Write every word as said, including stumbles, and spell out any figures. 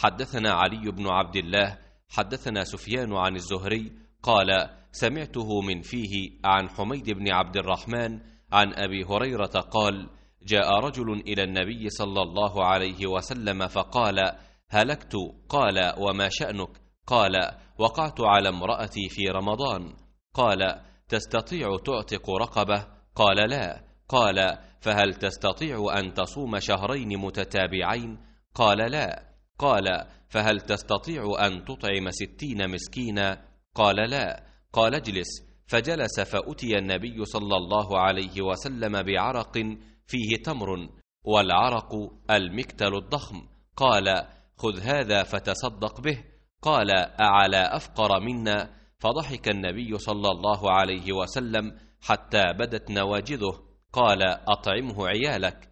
حدثنا علي بن عبد الله حدثنا سفيان عن الزهري قال سمعته من فيه عن حميد بن عبد الرحمن عن أبي هريرة قال جاء رجل إلى النبي صلى الله عليه وسلم فقال هلكت. قال وما شأنك؟ قال وقعت على امرأتي في رمضان. قال تستطيع تعتق رقبة؟ قال لا. قال فهل تستطيع أن تصوم شهرين متتابعين؟ قال لا. قال فهل تستطيع أن تطعم ستين مسكينا؟ قال لا. قال اجلس. فجلس فأتي النبي صلى الله عليه وسلم بعرق فيه تمر، والعرق المكتل الضخم. قال خذ هذا فتصدق به. قال أعلى أفقر منا؟ فضحك النبي صلى الله عليه وسلم حتى بدت نواجذه. قال أطعمه عيالك.